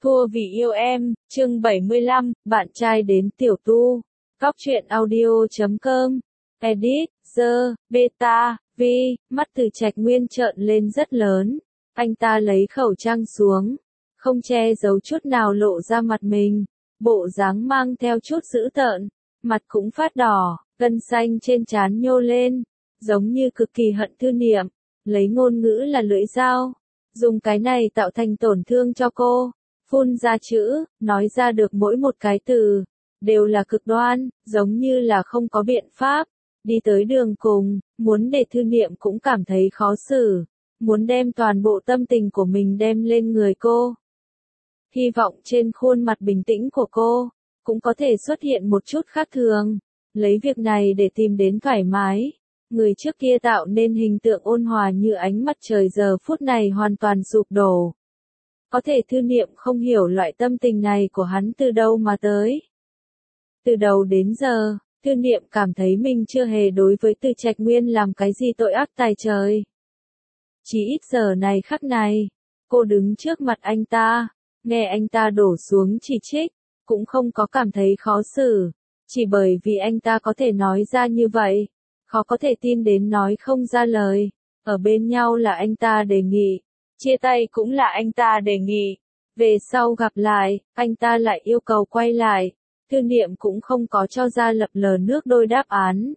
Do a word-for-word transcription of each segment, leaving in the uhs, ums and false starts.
Thua vì yêu em, chương bảy mươi lăm, bạn trai đến tiểu tu. Góc truyện audio chấm com. Edit, The, Beta, V, mắt Từ Trạch Nguyên trợn lên rất lớn. Anh ta lấy khẩu trang xuống, không che giấu chút nào lộ ra mặt mình. Bộ dáng mang theo chút dữ tợn, mặt cũng phát đỏ, gân xanh trên trán nhô lên, giống như cực kỳ hận Thư Niệm. Lấy ngôn ngữ là lưỡi dao, dùng cái này tạo thành tổn thương cho cô. Phun ra chữ, nói ra được mỗi một cái từ, đều là cực đoan, giống như là không có biện pháp. Đi tới đường cùng, muốn để Thư Niệm cũng cảm thấy khó xử, muốn đem toàn bộ tâm tình của mình đem lên người cô. Hy vọng trên khuôn mặt bình tĩnh của cô, cũng có thể xuất hiện một chút khác thường, lấy việc này để tìm đến thoải mái. Người trước kia tạo nên hình tượng ôn hòa như ánh mặt trời giờ phút này hoàn toàn sụp đổ. Có thể Thư Niệm không hiểu loại tâm tình này của hắn từ đâu mà tới. Từ đầu đến giờ, Thư Niệm cảm thấy mình chưa hề đối với Từ Trạch Nguyên làm cái gì tội ác tày trời. Chỉ ít giờ này khắc này, cô đứng trước mặt anh ta, nghe anh ta đổ xuống chỉ trích, cũng không có cảm thấy khó xử, chỉ bởi vì anh ta có thể nói ra như vậy, khó có thể tin đến nói không ra lời. Ở bên nhau là anh ta đề nghị, chia tay cũng là anh ta đề nghị, về sau gặp lại, anh ta lại yêu cầu quay lại. Thư Niệm cũng không có cho ra lập lờ nước đôi đáp án,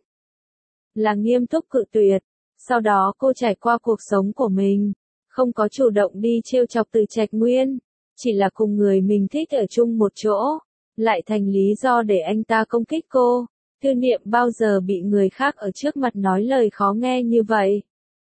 là nghiêm túc cự tuyệt. Sau đó cô trải qua cuộc sống của mình, không có chủ động đi trêu chọc Từ Trạch Nguyên, chỉ là cùng người mình thích ở chung một chỗ, lại thành lý do để anh ta công kích cô. Thư Niệm bao giờ bị người khác ở trước mặt nói lời khó nghe như vậy?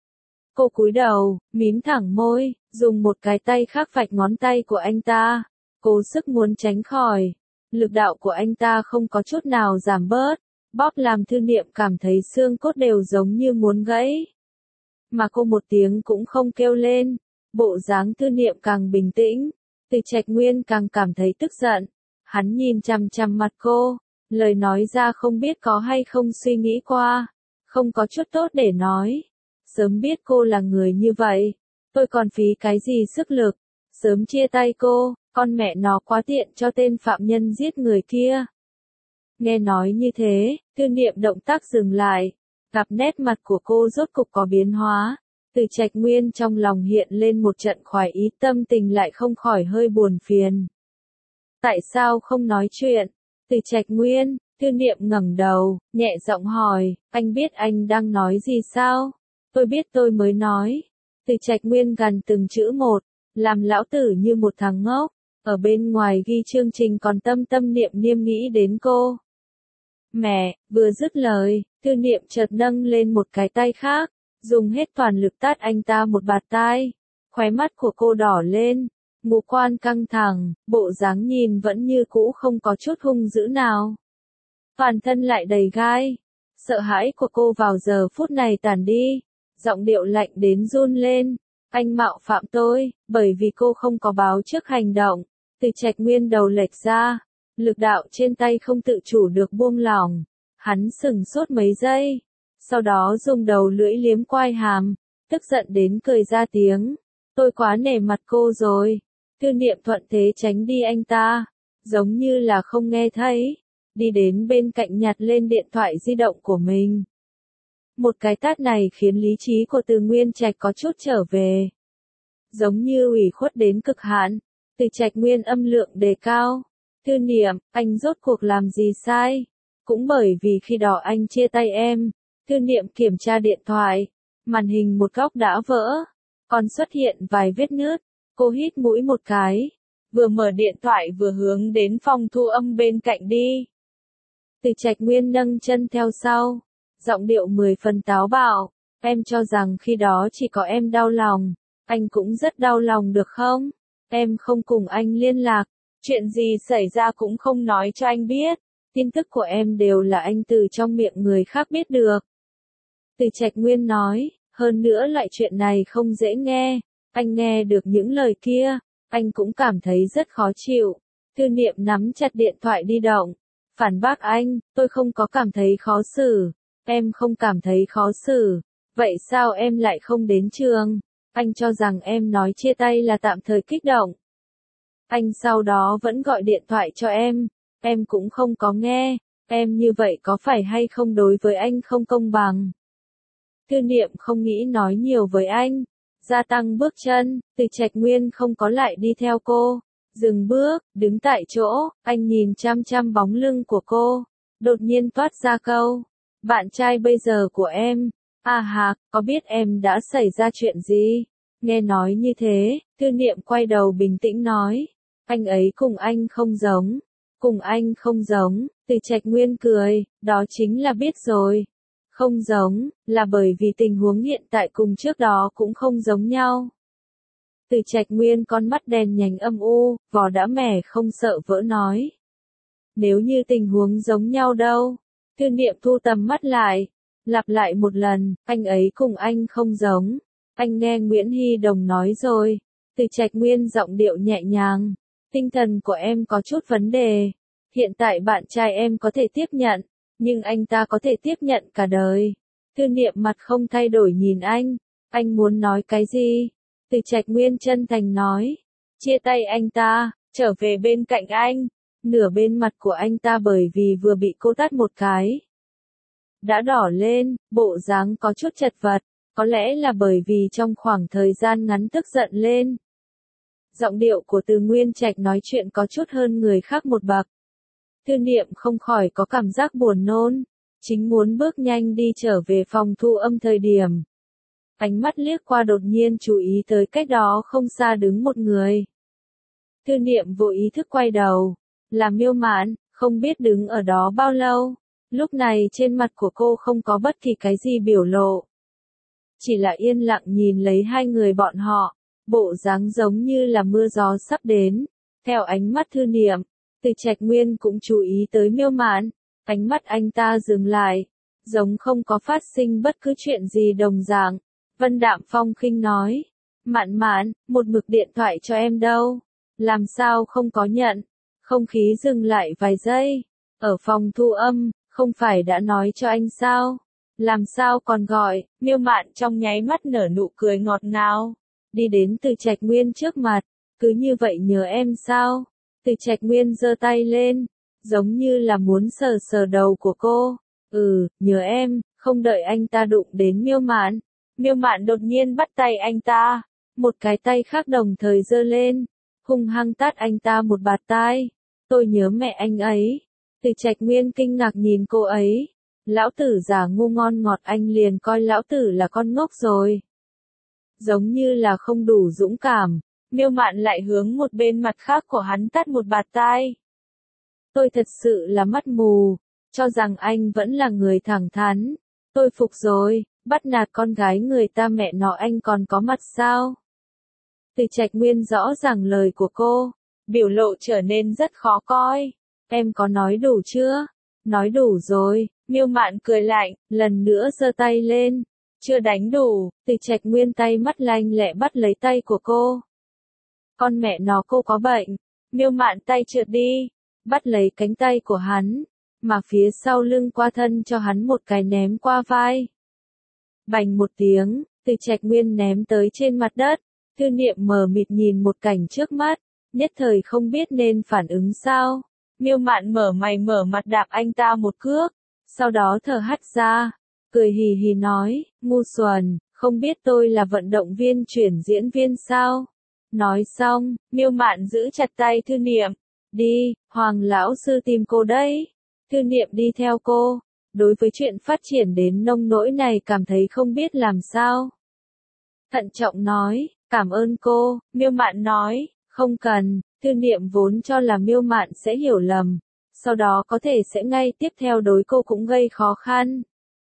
Cô cúi đầu, mím thẳng môi, dùng một cái tay khác vạch ngón tay của anh ta, cố sức muốn tránh khỏi. Lực đạo của anh ta không có chút nào giảm bớt, bóp làm Thư Niệm cảm thấy xương cốt đều giống như muốn gãy. Mà cô một tiếng cũng không kêu lên, bộ dáng Thư Niệm càng bình tĩnh, Từ Trạch Nguyên càng cảm thấy tức giận. Hắn nhìn chằm chằm mặt cô, lời nói ra không biết có hay không suy nghĩ qua, không có chút tốt để nói. Sớm biết cô là người như vậy, tôi còn phí cái gì sức lực, sớm chia tay cô, con mẹ nó quá tiện cho tên phạm nhân giết người kia. Nghe nói như thế, Thư Niệm động tác dừng lại, gặp nét mặt của cô rốt cục có biến hóa. Từ Trạch Nguyên trong lòng hiện lên một trận khoái ý, tâm tình lại không khỏi hơi buồn phiền. Tại sao không nói chuyện? Từ Trạch Nguyên, Thư Niệm ngẩng đầu, nhẹ giọng hỏi, anh biết anh đang nói gì sao? Tôi biết tôi mới nói. Từ Trạch Nguyên gằn từng chữ một, làm lão tử như một thằng ngốc. Ở bên ngoài ghi chương trình còn tâm tâm niệm niệm nghĩ đến cô. Mẹ, vừa dứt lời, Thư Niệm chợt nâng lên một cái tay khác, dùng hết toàn lực tát anh ta một bạt tai. Khóe mắt của cô đỏ lên, ngũ quan căng thẳng, bộ dáng nhìn vẫn như cũ không có chút hung dữ nào. Toàn thân lại đầy gai. Sợ hãi của cô vào giờ phút này tàn đi, giọng điệu lạnh đến run lên. Anh mạo phạm tôi, bởi vì cô không có báo trước hành động. Từ Trạch Nguyên đầu lệch ra, lực đạo trên tay không tự chủ được buông lỏng. Hắn sững sốt mấy giây, sau đó dùng đầu lưỡi liếm quai hàm, tức giận đến cười ra tiếng. Tôi quá nể mặt cô rồi. Thư Niệm thuận thế tránh đi anh ta, giống như là không nghe thấy, đi đến bên cạnh nhặt lên điện thoại di động của mình. Một cái tát này khiến lý trí của Từ Nguyên Trạch có chút trở về, giống như ủy khuất đến cực hạn. Từ Trạch Nguyên âm lượng đề cao, Thư Niệm, anh rốt cuộc làm gì sai? Cũng bởi vì khi đó anh chia tay em. Thư Niệm kiểm tra điện thoại, màn hình một góc đã vỡ, còn xuất hiện vài vết nứt. Cô hít mũi một cái, vừa mở điện thoại vừa hướng đến phòng thu âm bên cạnh đi. Từ Trạch Nguyên nâng chân theo sau, giọng điệu mười phần táo bạo, em cho rằng khi đó chỉ có em đau lòng, anh cũng rất đau lòng được không? Em không cùng anh liên lạc, chuyện gì xảy ra cũng không nói cho anh biết, tin tức của em đều là anh từ trong miệng người khác biết được. Từ Trạch Nguyên nói, hơn nữa loại chuyện này không dễ nghe, anh nghe được những lời kia, anh cũng cảm thấy rất khó chịu. Thư Niệm nắm chặt điện thoại di động, phản bác anh, tôi không có cảm thấy khó xử, em không cảm thấy khó xử, vậy sao em lại không đến trường? Anh cho rằng em nói chia tay là tạm thời kích động. Anh sau đó vẫn gọi điện thoại cho em, em cũng không có nghe, em như vậy có phải hay không đối với anh không công bằng. Thư Niệm không nghĩ nói nhiều với anh, gia tăng bước chân, Từ Trạch Nguyên không có lại đi theo cô, dừng bước, đứng tại chỗ, anh nhìn chăm chăm bóng lưng của cô, đột nhiên toát ra câu, bạn trai bây giờ của em, à hà, có biết em đã xảy ra chuyện gì? Nghe nói như thế, Thư Niệm quay đầu bình tĩnh nói, anh ấy cùng anh không giống, cùng anh không giống, Từ Trạch Nguyên cười, đó chính là biết rồi. Không giống, là bởi vì tình huống hiện tại cùng trước đó cũng không giống nhau. Từ Trạch Nguyên con mắt đèn nhánh âm u, vò đã mẻ không sợ vỡ nói. Nếu như tình huống giống nhau đâu? Thư Niệm thu tầm mắt lại, lặp lại một lần, anh ấy cùng anh không giống. Anh nghe Nguyễn Hy Đồng nói rồi. Từ Trạch Nguyên giọng điệu nhẹ nhàng. Tinh thần của em có chút vấn đề. Hiện tại bạn trai em có thể tiếp nhận, nhưng anh ta có thể tiếp nhận cả đời. Thư Niệm mặt không thay đổi nhìn anh. Anh muốn nói cái gì? Từ Trạch Nguyên chân thành nói. Chia tay anh ta, trở về bên cạnh anh. Nửa bên mặt của anh ta bởi vì vừa bị cô tát một cái đã đỏ lên, bộ dáng có chút chật vật, có lẽ là bởi vì trong khoảng thời gian ngắn tức giận lên. Giọng điệu của Từ Nguyên Trạch nói chuyện có chút hơn người khác một bậc. Thư Niệm không khỏi có cảm giác buồn nôn, chính muốn bước nhanh đi trở về phòng thu âm thời điểm. Ánh mắt liếc qua đột nhiên chú ý tới cách đó không xa đứng một người. Thư Niệm vô ý thức quay đầu, là Miêu Mạn, không biết đứng ở đó bao lâu. Lúc này trên mặt của cô không có bất kỳ cái gì biểu lộ. Chỉ là yên lặng nhìn lấy hai người bọn họ, bộ dáng giống như là mưa gió sắp đến. Theo ánh mắt Thư Niệm, Từ Trạch Nguyên cũng chú ý tới Miêu Mạn, ánh mắt anh ta dừng lại, giống không có phát sinh bất cứ chuyện gì đồng dạng. Vân đạm phong khinh nói, Mạn Mạn, một mực điện thoại cho em đâu, làm sao không có nhận. Không khí dừng lại vài giây, ở phòng thu âm, không phải đã nói cho anh sao, làm sao còn gọi. Miêu Mạn trong nháy mắt nở nụ cười ngọt ngào, đi đến Từ Trạch Nguyên trước mặt, cứ như vậy nhớ em sao. Từ Trạch Nguyên giơ tay lên, giống như là muốn sờ sờ đầu của cô, ừ, nhớ em. Không đợi anh ta đụng đến Miêu Mạn, Miêu Mạn đột nhiên bắt tay anh ta, một cái tay khác đồng thời giơ lên, hung hăng tát anh ta một bạt tai. Tôi nhớ mẹ anh ấy. Từ Trạch Nguyên kinh ngạc nhìn cô ấy. Lão tử giả ngu ngon ngọt, anh liền coi lão tử là con ngốc rồi. Giống như là không đủ dũng cảm, Miêu Mạn lại hướng một bên mặt khác của hắn tát một bạt tai. Tôi thật sự là mắt mù, cho rằng anh vẫn là người thẳng thắn. Tôi phục rồi, bắt nạt con gái người ta mẹ nó anh còn có mặt sao? Từ Trạch Nguyên rõ ràng lời của cô, biểu lộ trở nên rất khó coi. Em có nói đủ chưa? Nói đủ rồi. Miêu Mạn cười lạnh, lần nữa giơ tay lên. Chưa đánh đủ. Từ Trạch Nguyên tay mắt lanh lẹ bắt lấy tay của cô. Con mẹ nó cô có bệnh. Miêu Mạn tay trượt đi, bắt lấy cánh tay của hắn, mà phía sau lưng qua thân cho hắn một cái ném qua vai. Bành một tiếng, Từ Trạch Nguyên ném tới trên mặt đất. Thư Niệm mờ mịt nhìn một cảnh trước mắt, nhất thời không biết nên phản ứng sao. Miêu Mạn mở mày mở mặt đạp anh ta một cước, sau đó thở hắt ra, cười hì hì nói, ngu xuẩn, không biết tôi là vận động viên chuyển diễn viên sao? Nói xong, Miêu Mạn giữ chặt tay Thư Niệm, đi, Hoàng lão sư tìm cô đấy. Thư Niệm đi theo cô, đối với chuyện phát triển đến nông nỗi này cảm thấy không biết làm sao. Thận trọng nói, cảm ơn cô. Miêu Mạn nói, không cần. Thư Niệm vốn cho là Miêu Mạn sẽ hiểu lầm, sau đó có thể sẽ ngay tiếp theo đối cô cũng gây khó khăn.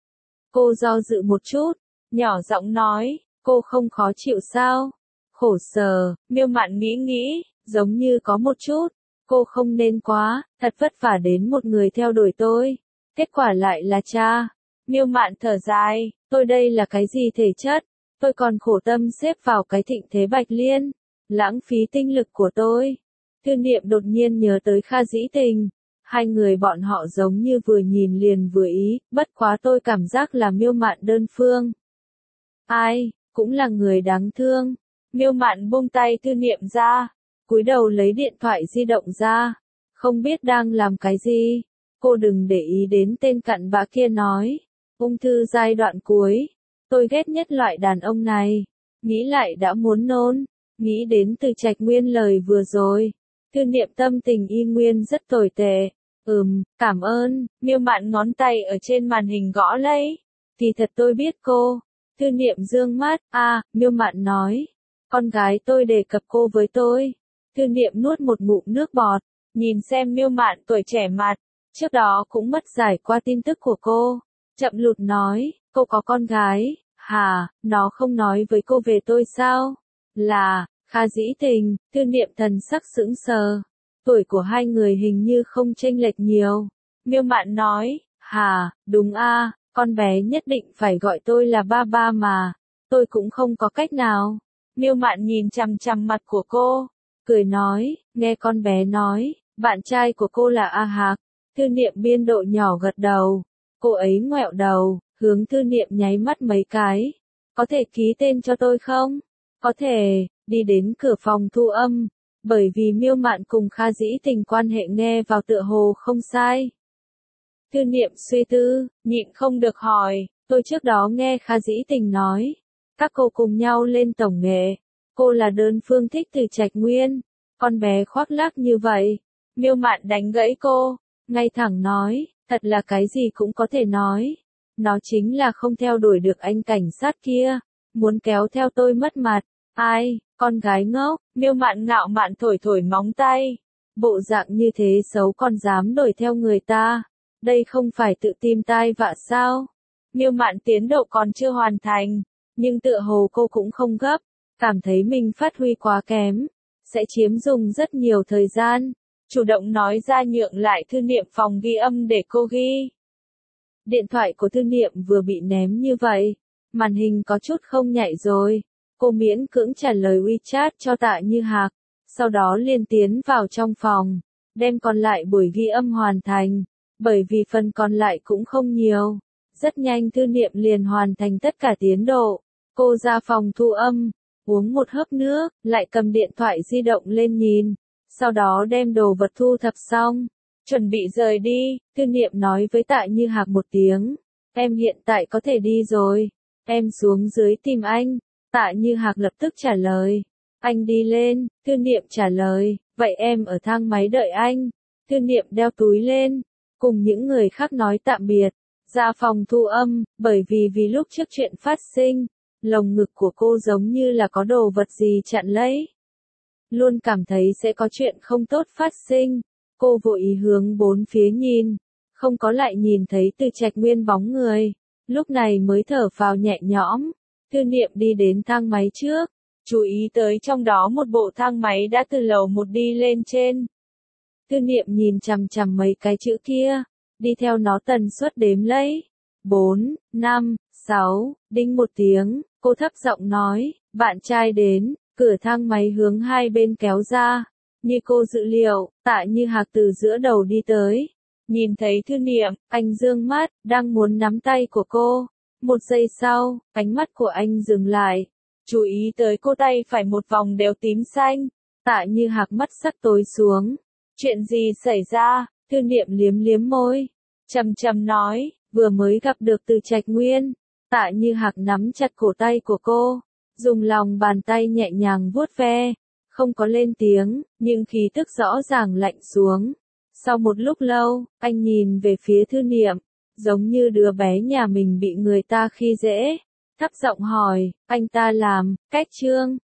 Cô do dự một chút, nhỏ giọng nói, cô không khó chịu sao? Khổ sở. Miêu Mạn nghĩ nghĩ, giống như có một chút. Cô không nên quá, thật vất vả đến một người theo đuổi tôi, kết quả lại là cha. Miêu Mạn thở dài, tôi đây là cái gì thể chất, tôi còn khổ tâm xếp vào cái thịnh thế Bạch Liên, lãng phí tinh lực của tôi. Thư Niệm đột nhiên nhớ tới Kha Dĩ Tình, hai người bọn họ giống như vừa nhìn liền vừa ý, bất quá tôi cảm giác là Miêu Mạn đơn phương. Ai, cũng là người đáng thương. Miêu Mạn buông tay Thư Niệm ra, cúi đầu lấy điện thoại di động ra, không biết đang làm cái gì. Cô đừng để ý đến tên cặn bã kia nói. Ung thư giai đoạn cuối. Tôi ghét nhất loại đàn ông này. Nghĩ lại đã muốn nôn. Nghĩ đến Từ Trạch Nguyên lời vừa rồi. Thư Niệm tâm tình y nguyên rất tồi tệ. Ừm, cảm ơn. Miêu Mạn ngón tay ở trên màn hình gõ lấy. Thì thật tôi biết cô. Thư Niệm dương mắt. À, Miêu Mạn nói. Con gái tôi đề cập cô với tôi. Thư Niệm nuốt một ngụm nước bọt. Nhìn xem Miêu Mạn tuổi trẻ mặt. Trước đó cũng mất giải qua tin tức của cô. Chậm lụt nói, cô có con gái, hả, nó không nói với cô về tôi sao? Là, Kha Dĩ Tình. Thư Niệm thần sắc sững sờ. Tuổi của hai người hình như không chênh lệch nhiều. Miêu Mạn nói, hả, đúng a, con bé nhất định phải gọi tôi là ba ba mà. Tôi cũng không có cách nào. Miêu Mạn nhìn chằm chằm mặt của cô, cười nói, nghe con bé nói, bạn trai của cô là A Hạc. Thư Niệm biên độ nhỏ gật đầu. Cô ấy ngoẹo đầu, hướng Thư Niệm nháy mắt mấy cái. Có thể ký tên cho tôi không? Có thể. Đi đến cửa phòng thu âm. Bởi vì Miêu Mạn cùng Kha Dĩ Tình quan hệ nghe vào tựa hồ không sai. Thư Niệm suy tư, nhịn không được hỏi. Tôi trước đó nghe Kha Dĩ Tình nói. Các cô cùng nhau lên tổng nghệ. Cô là đơn phương thích Từ Trạch Nguyên. Con bé khoác lác như vậy. Miêu Mạn đánh gãy cô. Ngay thẳng nói, thật là cái gì cũng có thể nói. Nó chính là không theo đuổi được anh cảnh sát kia. Muốn kéo theo tôi mất mặt. Ai, con gái ngốc. Miêu Mạn ngạo mạn thổi thổi móng tay. Bộ dạng như thế xấu còn dám đuổi theo người ta. Đây không phải tự tìm tai vạ sao? Miêu Mạn tiến độ còn chưa hoàn thành. Nhưng tựa hồ cô cũng không gấp. Cảm thấy mình phát huy quá kém. Sẽ chiếm dùng rất nhiều thời gian. Chủ động nói ra nhượng lại Thư Niệm phòng ghi âm để cô ghi. Điện thoại của Thư Niệm vừa bị ném như vậy. Màn hình có chút không nhạy rồi. Cô miễn cưỡng trả lời WeChat cho Tạ Như Hạc. Sau đó liền tiến vào trong phòng. Đem còn lại buổi ghi âm hoàn thành. Bởi vì phần còn lại cũng không nhiều. Rất nhanh Thư Niệm liền hoàn thành tất cả tiến độ. Cô ra phòng thu âm. Uống một hớp nước. Lại cầm điện thoại di động lên nhìn. Sau đó đem đồ vật thu thập xong, chuẩn bị rời đi. Thư Niệm nói với Tạ Như Hạc một tiếng, em hiện tại có thể đi rồi, em xuống dưới tìm anh. Tạ Như Hạc lập tức trả lời, anh đi lên. Thư Niệm trả lời, vậy em ở thang máy đợi anh. Thư Niệm đeo túi lên, cùng những người khác nói tạm biệt, ra phòng thu âm. Bởi vì vì lúc trước chuyện phát sinh, lồng ngực của cô giống như là có đồ vật gì chặn lấy. Luôn cảm thấy sẽ có chuyện không tốt phát sinh. Cô vội ý hướng bốn phía nhìn. Không có lại nhìn thấy Từ Trạch Nguyên bóng người. Lúc này mới thở phào nhẹ nhõm. Thư Niệm đi đến thang máy trước. Chú ý tới trong đó một bộ thang máy đã từ lầu một đi lên trên. Thư Niệm nhìn chằm chằm mấy cái chữ kia. Đi theo nó tần suất đếm lấy. Bốn, năm, sáu, đinh một tiếng. Cô thấp giọng nói, bạn trai đến. Cửa thang máy hướng hai bên kéo ra. Như cô dự liệu, Tạ Như Hạc từ giữa đầu đi tới. Nhìn thấy Thư Niệm, anh dương mắt, đang muốn nắm tay của cô. Một giây sau, ánh mắt của anh dừng lại. Chú ý tới cô tay phải một vòng đều tím xanh. Tạ Như Hạc mắt sắc tối xuống. Chuyện gì xảy ra? Thư Niệm liếm liếm môi. Trầm trầm nói, vừa mới gặp được Từ Trạch Nguyên. Tạ Như Hạc nắm chặt cổ tay của cô. Dùng lòng bàn tay nhẹ nhàng vuốt ve, không có lên tiếng, nhưng khí tức rõ ràng lạnh xuống. Sau một lúc lâu, anh nhìn về phía Thư Niệm, giống như đứa bé nhà mình bị người ta khi dễ. Thấp giọng hỏi, anh ta làm, cách trương.